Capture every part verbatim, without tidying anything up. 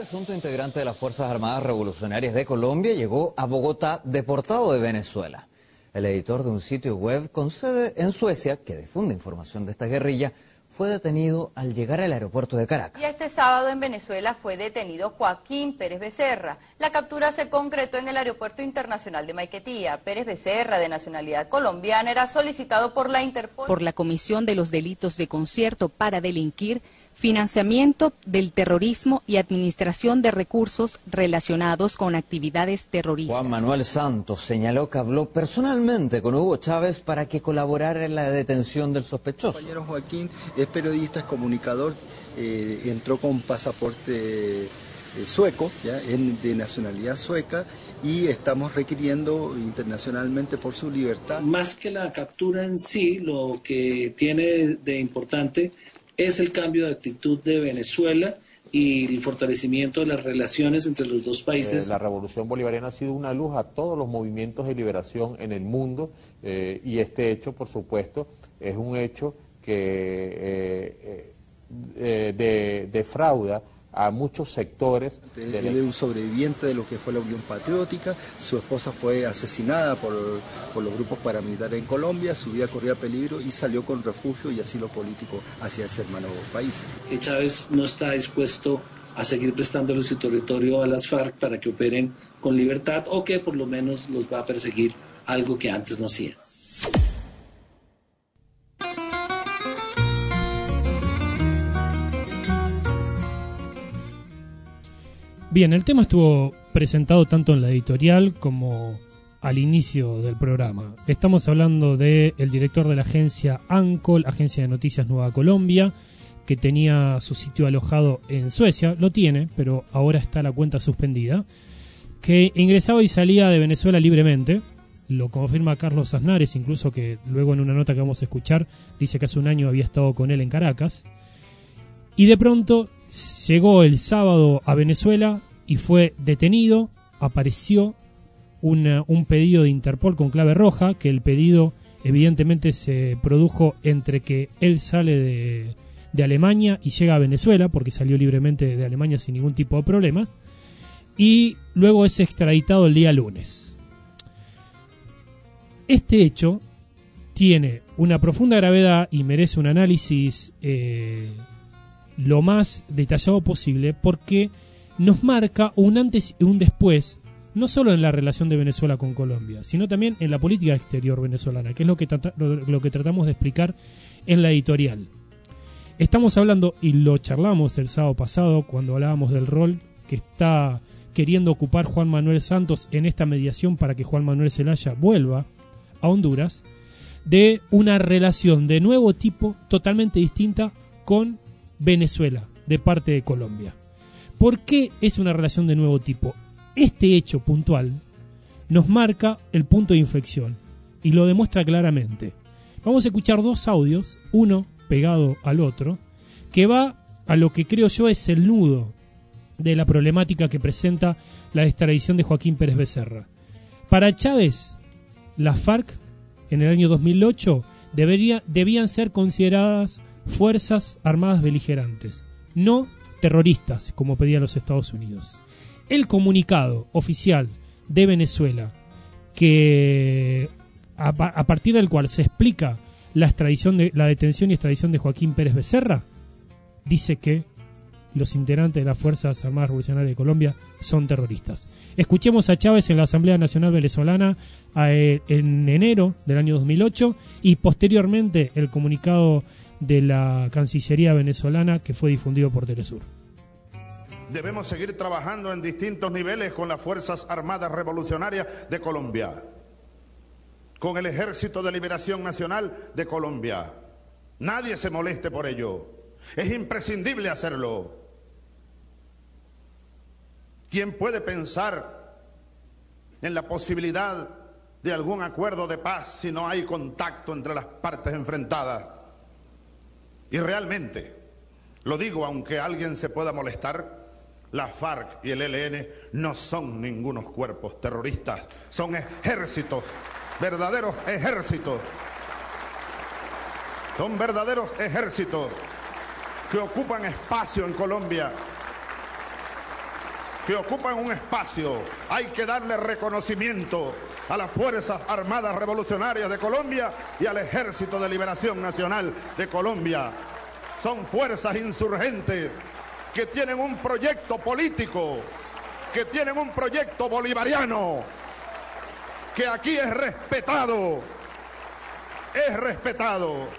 presunto integrante de las Fuerzas Armadas Revolucionarias de Colombia llegó a Bogotá deportado de Venezuela. El editor de un sitio web con sede en Suecia, que difunde información de esta guerrilla, fue detenido al llegar al aeropuerto de Caracas. Y este sábado en Venezuela fue detenido Joaquín Pérez Becerra. La captura se concretó en el Aeropuerto Internacional de Maiquetía. Pérez Becerra, de nacionalidad colombiana, era solicitado por la Interpol. Por la Comisión de los Delitos de Concierto para Delinquir, financiamiento del terrorismo y administración de recursos relacionados con actividades terroristas. Juan Manuel Santos señaló que habló personalmente con Hugo Chávez para que colaborara en la detención del sospechoso. El compañero Joaquín es periodista, es comunicador, eh, entró con pasaporte eh, sueco, ¿ya? En, de nacionalidad sueca, y estamos requiriendo internacionalmente por su libertad. Más que la captura en sí, lo que tiene de importante es el cambio de actitud de Venezuela y el fortalecimiento de las relaciones entre los dos países. Eh, la revolución bolivariana ha sido una luz a todos los movimientos de liberación en el mundo, eh, y este hecho, por supuesto, es un hecho que eh, eh, de, defrauda a muchos sectores. Él es un sobreviviente de lo que fue la Unión Patriótica, su esposa fue asesinada por, por los grupos paramilitares en Colombia, su vida corría peligro y salió con refugio y asilo político hacia ese hermano país. Que Chávez no está dispuesto a seguir prestándole su territorio a las FARC para que operen con libertad, o que por lo menos los va a perseguir, algo que antes no hacía. Bien, el tema estuvo presentado tanto en la editorial como al inicio del programa. Estamos hablando del director de la agencia ANCOL, Agencia de Noticias Nueva Colombia, que tenía su sitio alojado en Suecia, lo tiene, pero ahora está la cuenta suspendida, que ingresaba y salía de Venezuela libremente, lo confirma Carlos Aznares, incluso que luego en una nota que vamos a escuchar, dice que hace un año había estado con él en Caracas, y de pronto llegó el sábado a Venezuela y fue detenido. Apareció una, un pedido de Interpol con clave roja, que el pedido evidentemente se produjo entre que él sale de, de Alemania y llega a Venezuela, porque salió libremente de Alemania sin ningún tipo de problemas, y luego es extraditado el día lunes. Este hecho tiene una profunda gravedad y merece un análisis eh, lo más detallado posible, porque nos marca un antes y un después, no solo en la relación de Venezuela con Colombia, sino también en la política exterior venezolana, que es lo que, trata, lo, lo que tratamos de explicar en la editorial. Estamos hablando, y lo charlamos el sábado pasado cuando hablábamos del rol que está queriendo ocupar Juan Manuel Santos en esta mediación para que Juan Manuel Zelaya vuelva a Honduras, de una relación de nuevo tipo totalmente distinta con Venezuela de parte de Colombia. ¿Por qué es una relación de nuevo tipo? Este hecho puntual nos marca el punto de inflexión y lo demuestra claramente. Vamos a escuchar dos audios, uno pegado al otro, que va a lo que creo yo es el nudo de la problemática que presenta la extradición de Joaquín Pérez Becerra. Para Chávez, las FARC en el año dos mil ocho debería, debían ser consideradas fuerzas armadas beligerantes, no terroristas, como pedían los Estados Unidos. El comunicado oficial de Venezuela, que a, a partir del cual se explica la extradición de la detención y extradición de Joaquín Pérez Becerra, dice que los integrantes de las Fuerzas Armadas Revolucionarias de Colombia son terroristas. Escuchemos a Chávez en la Asamblea Nacional Venezolana eh, en enero del año dos mil ocho, y posteriormente el comunicado de la Cancillería venezolana que fue difundido por Telesur. Debemos seguir trabajando en distintos niveles con las Fuerzas Armadas Revolucionarias de Colombia, con el Ejército de Liberación Nacional de Colombia. Nadie se moleste por ello. Es imprescindible hacerlo. ¿Quién puede pensar en la posibilidad de algún acuerdo de paz si no hay contacto entre las partes enfrentadas? Y realmente, lo digo aunque alguien se pueda molestar, la FARC y el E L N no son ningunos cuerpos terroristas, son ejércitos, verdaderos ejércitos. Son verdaderos ejércitos que ocupan espacio en Colombia, que ocupan un espacio. Hay que darle reconocimiento a las Fuerzas Armadas Revolucionarias de Colombia y al Ejército de Liberación Nacional de Colombia. Son fuerzas insurgentes que tienen un proyecto político, que tienen un proyecto bolivariano, que aquí es respetado, es respetado.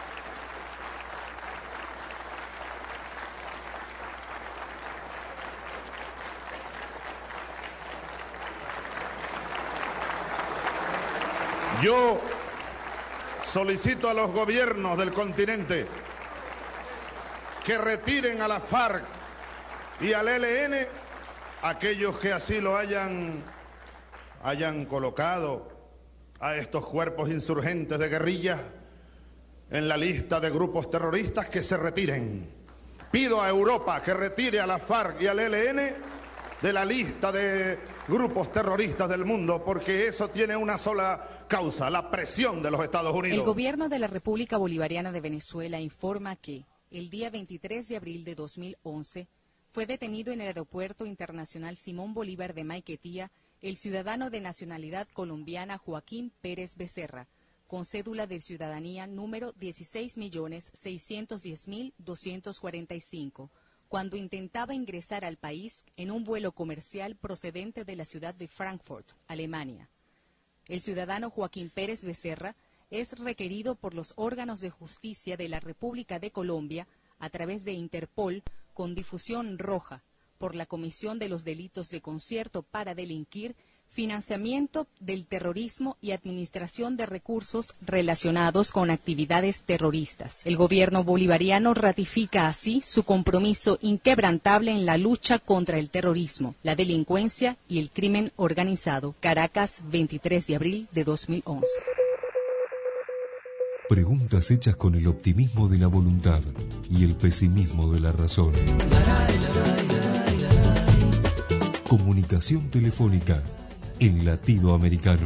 Yo solicito a los gobiernos del continente que retiren a la FARC y al E L N aquellos que así lo hayan, hayan colocado a estos cuerpos insurgentes de guerrilla en la lista de grupos terroristas, que se retiren. Pido a Europa que retire a la FARC y al E L N de la lista de grupos terroristas del mundo, porque eso tiene una sola causa, la presión de los Estados Unidos. El gobierno de la República Bolivariana de Venezuela informa que el día veintitrés de abril de dos mil once fue detenido en el Aeropuerto Internacional Simón Bolívar de Maiquetía el ciudadano de nacionalidad colombiana Joaquín Pérez Becerra, con cédula de ciudadanía número dieciséis millones seiscientos diez mil doscientos cuarenta y cinco, cuando intentaba ingresar al país en un vuelo comercial procedente de la ciudad de Frankfurt, Alemania. El ciudadano Joaquín Pérez Becerra es requerido por los órganos de justicia de la República de Colombia a través de Interpol con difusión roja por la comisión de los delitos de concierto para delinquir, financiamiento del terrorismo y administración de recursos relacionados con actividades terroristas. El gobierno bolivariano ratifica así su compromiso inquebrantable en la lucha contra el terrorismo, la delincuencia y el crimen organizado. Caracas, veintitrés de abril de dos mil once. Preguntas hechas con el optimismo de la voluntad y el pesimismo de la razón. Comunicación telefónica en latido americano.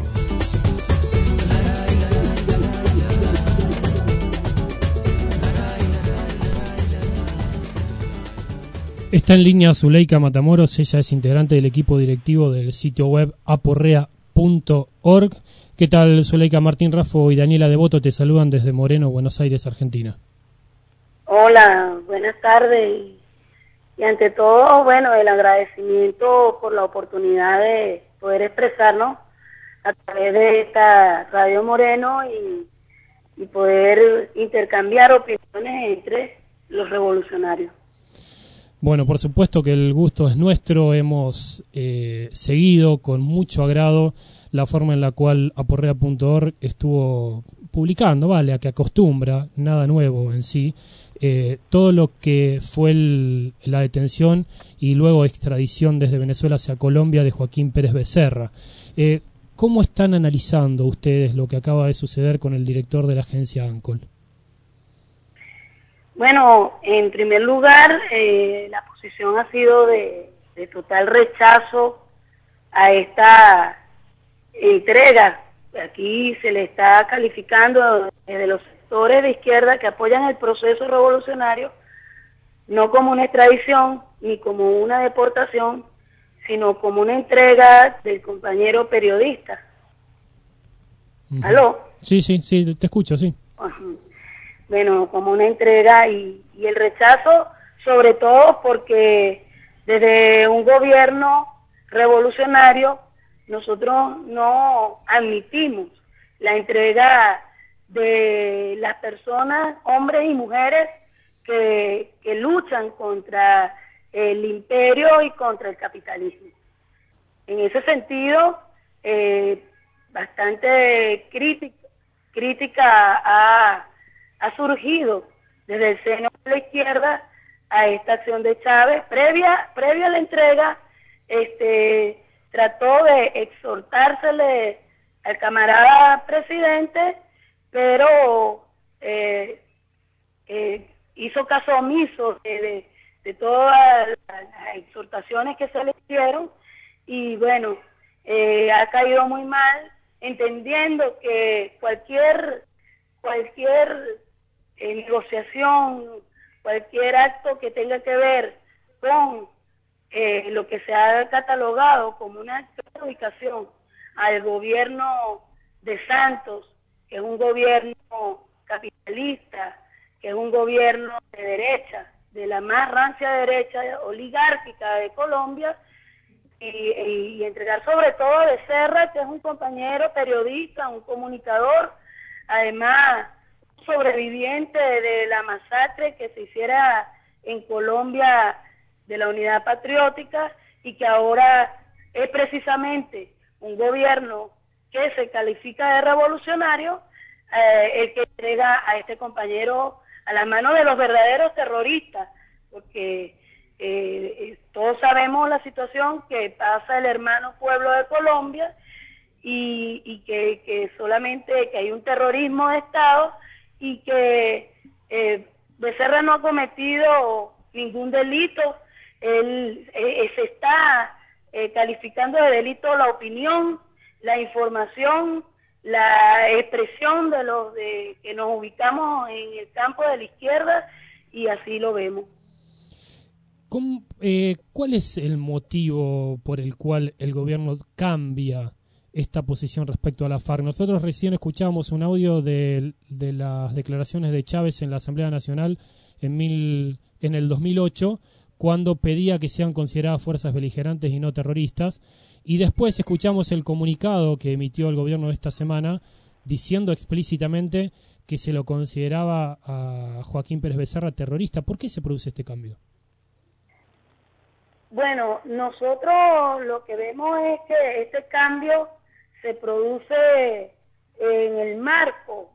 Está en línea Zuleika Matamoros, ella es integrante del equipo directivo del sitio web aporrea punto org. ¿Qué tal, Zuleika? Martín Raffo y Daniela Devoto te saludan desde Moreno, Buenos Aires, Argentina. Hola, buenas tardes. Y ante todo, bueno, el agradecimiento por la oportunidad de poder expresarnos a través de esta Radio Moreno y, y poder intercambiar opiniones entre los revolucionarios. Bueno, por supuesto que el gusto es nuestro. Hemos eh, seguido con mucho agrado la forma en la cual aporrea punto org estuvo publicando, vale, a que acostumbra, nada nuevo en sí, eh, todo lo que fue el, la detención y luego extradición desde Venezuela hacia Colombia de Joaquín Pérez Becerra. Eh, ¿Cómo están analizando ustedes lo que acaba de suceder con el director de la agencia ANCOL? Bueno, en primer lugar, eh, la posición ha sido de, de total rechazo a esta entrega. Aquí se le está calificando desde los sectores de izquierda que apoyan el proceso revolucionario no como una extradición ni como una deportación, sino como una entrega del compañero periodista. Uh-huh. ¿Aló? Sí, sí, sí, te escucho, sí. Uh-huh. Bueno, como una entrega y, y el rechazo, sobre todo porque desde un gobierno revolucionario nosotros no admitimos la entrega de las personas, hombres y mujeres, que, que luchan contra el imperio y contra el capitalismo. En ese sentido, eh, bastante crítica, crítica ha, ha surgido desde el seno de la izquierda a esta acción de Chávez. Previa, previa a la entrega, este trató de exhortársele al camarada presidente, pero eh, eh, hizo caso omiso de, de, de todas las exhortaciones que se le hicieron y bueno, eh, ha caído muy mal, entendiendo que cualquier cualquier eh, negociación, cualquier acto que tenga que ver con eh, lo que se ha catalogado como una adjudicación al gobierno de Santos, que es un gobierno capitalista, que es un gobierno de derecha, de la más rancia derecha oligárquica de Colombia, y, y, y entregar sobre todo a Becerra, que es un compañero periodista, un comunicador, además sobreviviente de la masacre que se hiciera en Colombia de la Unidad Patriótica, y que ahora es precisamente un gobierno que se califica de revolucionario, eh, el que entrega a este compañero a la mano de los verdaderos terroristas, porque eh, todos sabemos la situación que pasa el hermano pueblo de Colombia, y, y que, que solamente que hay un terrorismo de Estado, y que eh, Becerra no ha cometido ningún delito. Él eh, se está eh, calificando de delito la opinión, la información, la expresión de los de que nos ubicamos en el campo de la izquierda, y así lo vemos. ¿Cómo, eh, ¿Cuál es el motivo por el cual el gobierno cambia esta posición respecto a la FARC? Nosotros recién escuchábamos un audio de, de las declaraciones de Chávez en la Asamblea Nacional en, mil, en el dos mil ocho, cuando pedía que sean consideradas fuerzas beligerantes y no terroristas, y después escuchamos el comunicado que emitió el gobierno esta semana diciendo explícitamente que se lo consideraba a Joaquín Pérez Becerra terrorista. ¿Por qué se produce este cambio? Bueno, nosotros lo que vemos es que este cambio se produce en el marco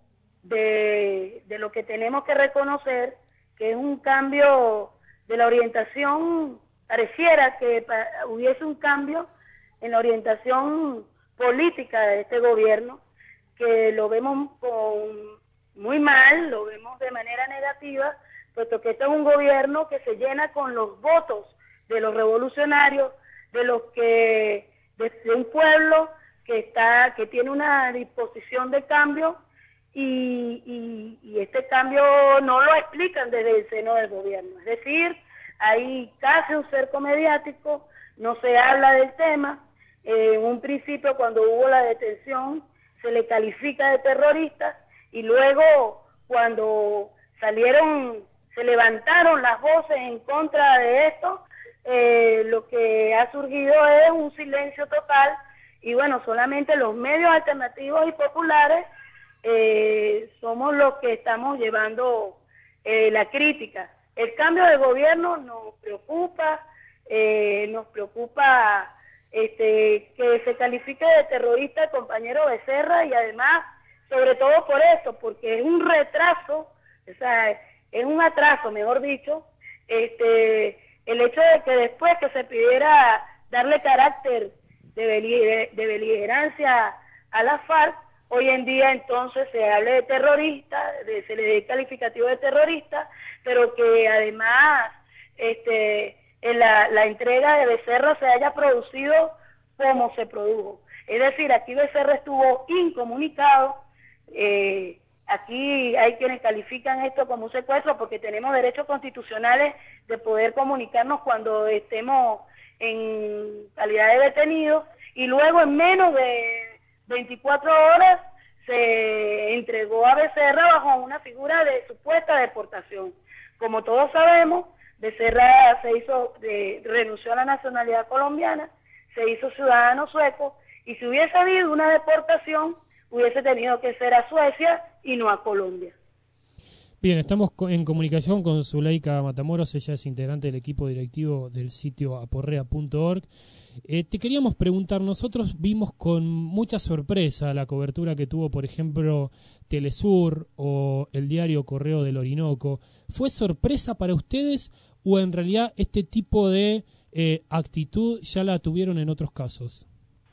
de, de lo que tenemos que reconocer, que es un cambio de la orientación. Pareciera que pa, hubiese un cambio en la orientación política de este gobierno, que lo vemos con muy mal, lo vemos de manera negativa, puesto que este es un gobierno que se llena con los votos de los revolucionarios, de los que, de, de un pueblo que está, que tiene una disposición de cambio, y, y, y este cambio no lo explican desde el seno del gobierno. Es decir, hay casi un cerco mediático, no se habla del tema. Eh, en un principio, cuando hubo la detención, se le califica de terrorista, y luego cuando salieron, se levantaron las voces en contra de esto, eh, lo que ha surgido es un silencio total, y bueno, solamente los medios alternativos y populares eh, somos los que estamos llevando eh, la crítica. El cambio de gobierno nos preocupa, eh, nos preocupa este, que se califique de terrorista el compañero Becerra, y además, sobre todo por esto, porque es un retraso, o sea, es un atraso, mejor dicho, este, el hecho de que después que se pidiera darle carácter de, beliger, de beligerancia a la FARC, hoy en día entonces se hable de terrorista, de, se le dé calificativo de terrorista, pero que además este, en la, la entrega de Becerra se haya producido como se produjo. Es decir, aquí Becerra estuvo incomunicado. eh, Aquí hay quienes califican esto como un secuestro, porque tenemos derechos constitucionales de poder comunicarnos cuando estemos en calidad de detenidos, y luego en menos de veinticuatro horas se entregó a Becerra bajo una figura de supuesta deportación. Como todos sabemos, Becerra se hizo, de, renunció a la nacionalidad colombiana, se hizo ciudadano sueco, y si hubiese habido una deportación, hubiese tenido que ser a Suecia y no a Colombia. Bien, estamos en comunicación con Zuleika Matamoros, ella es integrante del equipo directivo del sitio aporrea punto org. Eh, te queríamos preguntar, nosotros vimos con mucha sorpresa la cobertura que tuvo, por ejemplo, Telesur o el diario Correo del Orinoco. ¿Fue sorpresa para ustedes o en realidad este tipo de eh, actitud ya la tuvieron en otros casos?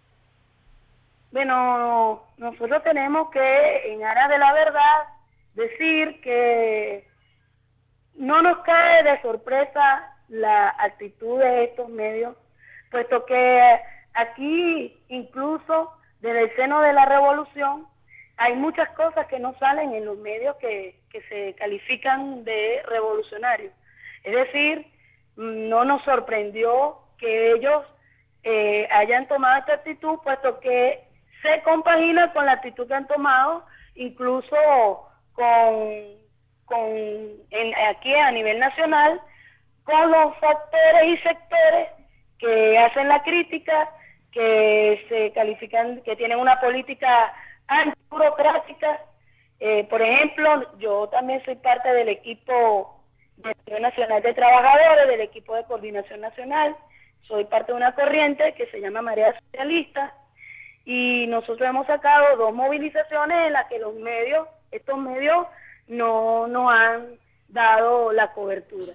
Bueno, nosotros tenemos que, en aras de la verdad, decir que no nos cae de sorpresa la actitud de estos medios, puesto que aquí, incluso desde el seno de la revolución, hay muchas cosas que no salen en los medios que, que se califican de revolucionarios. Es decir, no nos sorprendió que ellos eh, hayan tomado esta actitud, puesto que se compagina con la actitud que han tomado, incluso con, con en, aquí a nivel nacional, con los factores y sectores que hacen la crítica, que se califican, que tienen una política antiburocrática. Eh, por ejemplo, yo también soy parte del equipo de Unión Nacional de Trabajadores, del equipo de coordinación nacional, soy parte de una corriente que se llama Marea Socialista, y nosotros hemos sacado dos movilizaciones en las que los medios, estos medios, no nos han dado la cobertura.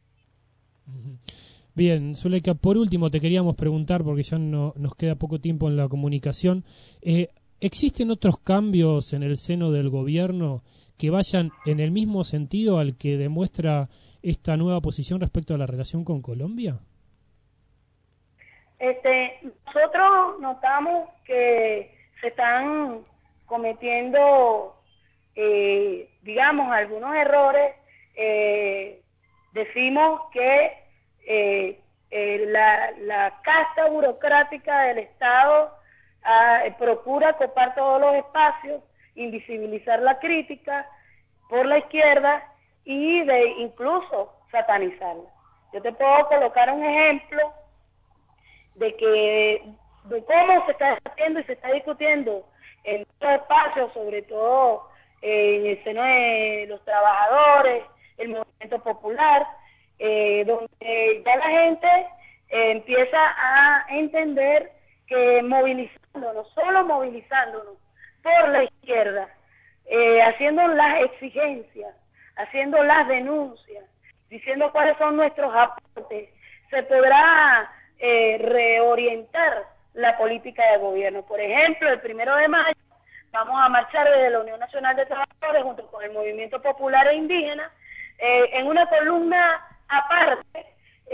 Bien, Zuleika, por último te queríamos preguntar, porque ya no, nos queda poco tiempo en la comunicación, eh, ¿existen otros cambios en el seno del gobierno que vayan en el mismo sentido al que demuestra esta nueva posición respecto a la relación con Colombia? Este, nosotros notamos que se están cometiendo, eh, digamos, algunos errores. Eh, decimos que eh, eh, la, la casta burocrática del Estado ah, procura copar todos los espacios, invisibilizar la crítica por la izquierda y de incluso satanizarla. Yo te puedo colocar un ejemplo de que de cómo se está haciendo y se está discutiendo en estos espacios, sobre todo eh, en el seno de los trabajadores, el movimiento popular, eh, donde ya la gente eh, empieza a entender que movilizándonos, solo movilizándonos por la izquierda, eh, haciendo las exigencias, haciendo las denuncias, diciendo cuáles son nuestros aportes, se podrá eh, reorientar la política de gobierno. Por ejemplo, el primero de mayo vamos a marchar desde la Unión Nacional de Trabajadores junto con el Movimiento Popular e Indígena eh, en una columna aparte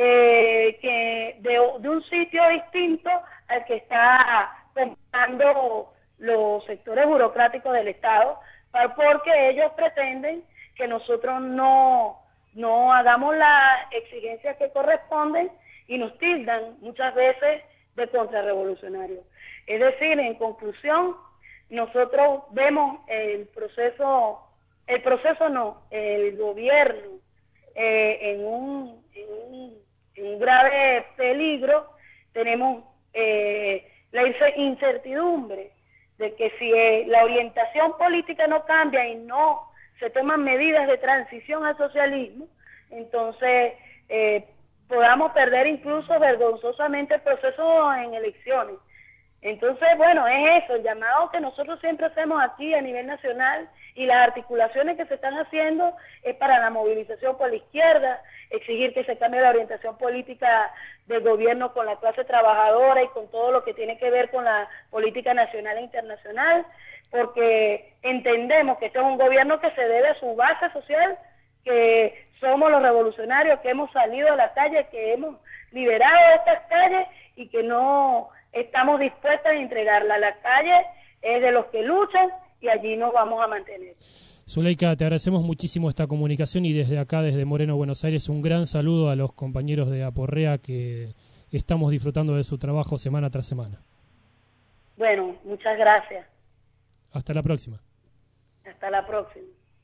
eh, que de, de un sitio distinto al que está comprando los sectores burocráticos del Estado, porque ellos pretenden que nosotros no, no hagamos las exigencias que corresponden y nos tildan muchas veces de contrarrevolucionarios. Es decir, en conclusión, nosotros vemos el proceso, el proceso no, el gobierno eh, en, un, en, un, en un grave peligro. Tenemos eh, la incertidumbre de que si eh, la orientación política no cambia y no se toman medidas de transición al socialismo, entonces eh, podamos perder incluso vergonzosamente el proceso en elecciones. Entonces, bueno, es eso, el llamado que nosotros siempre hacemos aquí a nivel nacional y las articulaciones que se están haciendo es para la movilización por la izquierda, exigir que se cambie la orientación política del gobierno con la clase trabajadora y con todo lo que tiene que ver con la política nacional e internacional, porque entendemos que este es un gobierno que se debe a su base social, que somos los revolucionarios que hemos salido a la calle, que hemos liberado estas calles y que no estamos dispuestos a entregarla. La calle es de los que luchan y allí nos vamos a mantener. Zuleika, te agradecemos muchísimo esta comunicación y desde acá, desde Moreno, Buenos Aires, un gran saludo a los compañeros de Aporrea que estamos disfrutando de su trabajo semana tras semana. Bueno, muchas gracias. Hasta la próxima. Hasta la próxima.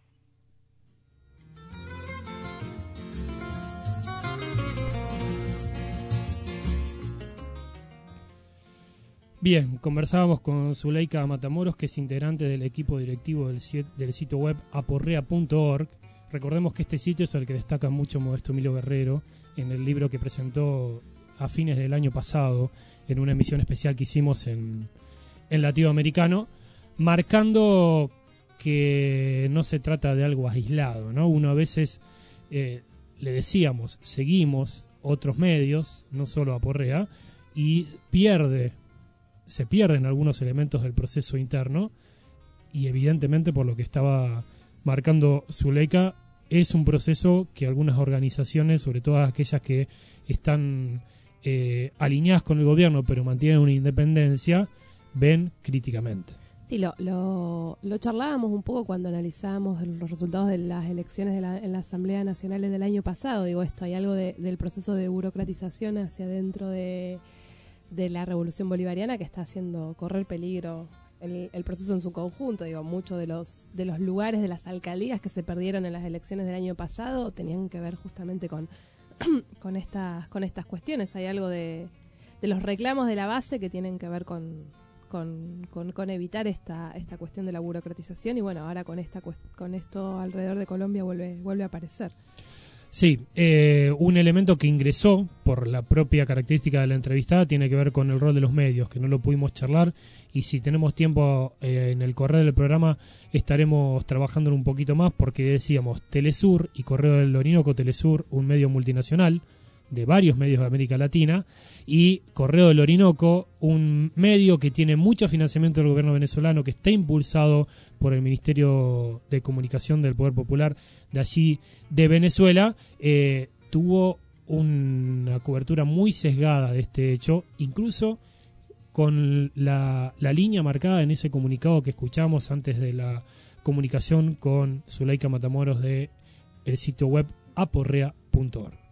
Bien, conversábamos con Zuleika Matamoros, que es integrante del equipo directivo del, del sitio web aporrea punto org. Recordemos que este sitio es el que destaca mucho Modesto Emilio Guerrero en el libro que presentó a fines del año pasado en una emisión especial que hicimos en, en Latinoamericano, marcando que no se trata de algo aislado, ¿no? Uno a veces, eh, le decíamos, seguimos otros medios, no solo Aporrea, y pierde se pierden algunos elementos del proceso interno y evidentemente, por lo que estaba marcando Zuleika, es un proceso que algunas organizaciones, sobre todo aquellas que están eh, alineadas con el gobierno pero mantienen una independencia, ven críticamente. Sí, lo, lo, lo charlábamos un poco cuando analizábamos los resultados de las elecciones de la, en la Asamblea Nacional del año pasado. Digo esto, hay algo de, del proceso de burocratización hacia dentro de, de la Revolución Bolivariana que está haciendo correr peligro el, el proceso en su conjunto. Digo, muchos de los, de los lugares de las alcaldías que se perdieron en las elecciones del año pasado tenían que ver justamente con, con, estas, con estas cuestiones. Hay algo de, de los reclamos de la base que tienen que ver con... Con, con, con evitar esta esta cuestión de la burocratización y bueno, ahora con esta con esto alrededor de Colombia vuelve vuelve a aparecer. Sí, eh, un elemento que ingresó por la propia característica de la entrevistada tiene que ver con el rol de los medios, que no lo pudimos charlar y si tenemos tiempo eh, en el correo del programa estaremos trabajando un poquito más porque decíamos Telesur y Correo del Orinoco, Telesur, un medio multinacional de varios medios de América Latina, y Correo del Orinoco, un medio que tiene mucho financiamiento del gobierno venezolano, que está impulsado por el Ministerio de Comunicación del Poder Popular de allí de Venezuela, eh, tuvo una cobertura muy sesgada de este hecho, incluso con la, la línea marcada en ese comunicado que escuchamos antes de la comunicación con Zuleika Matamoros de el sitio web aporrea punto org.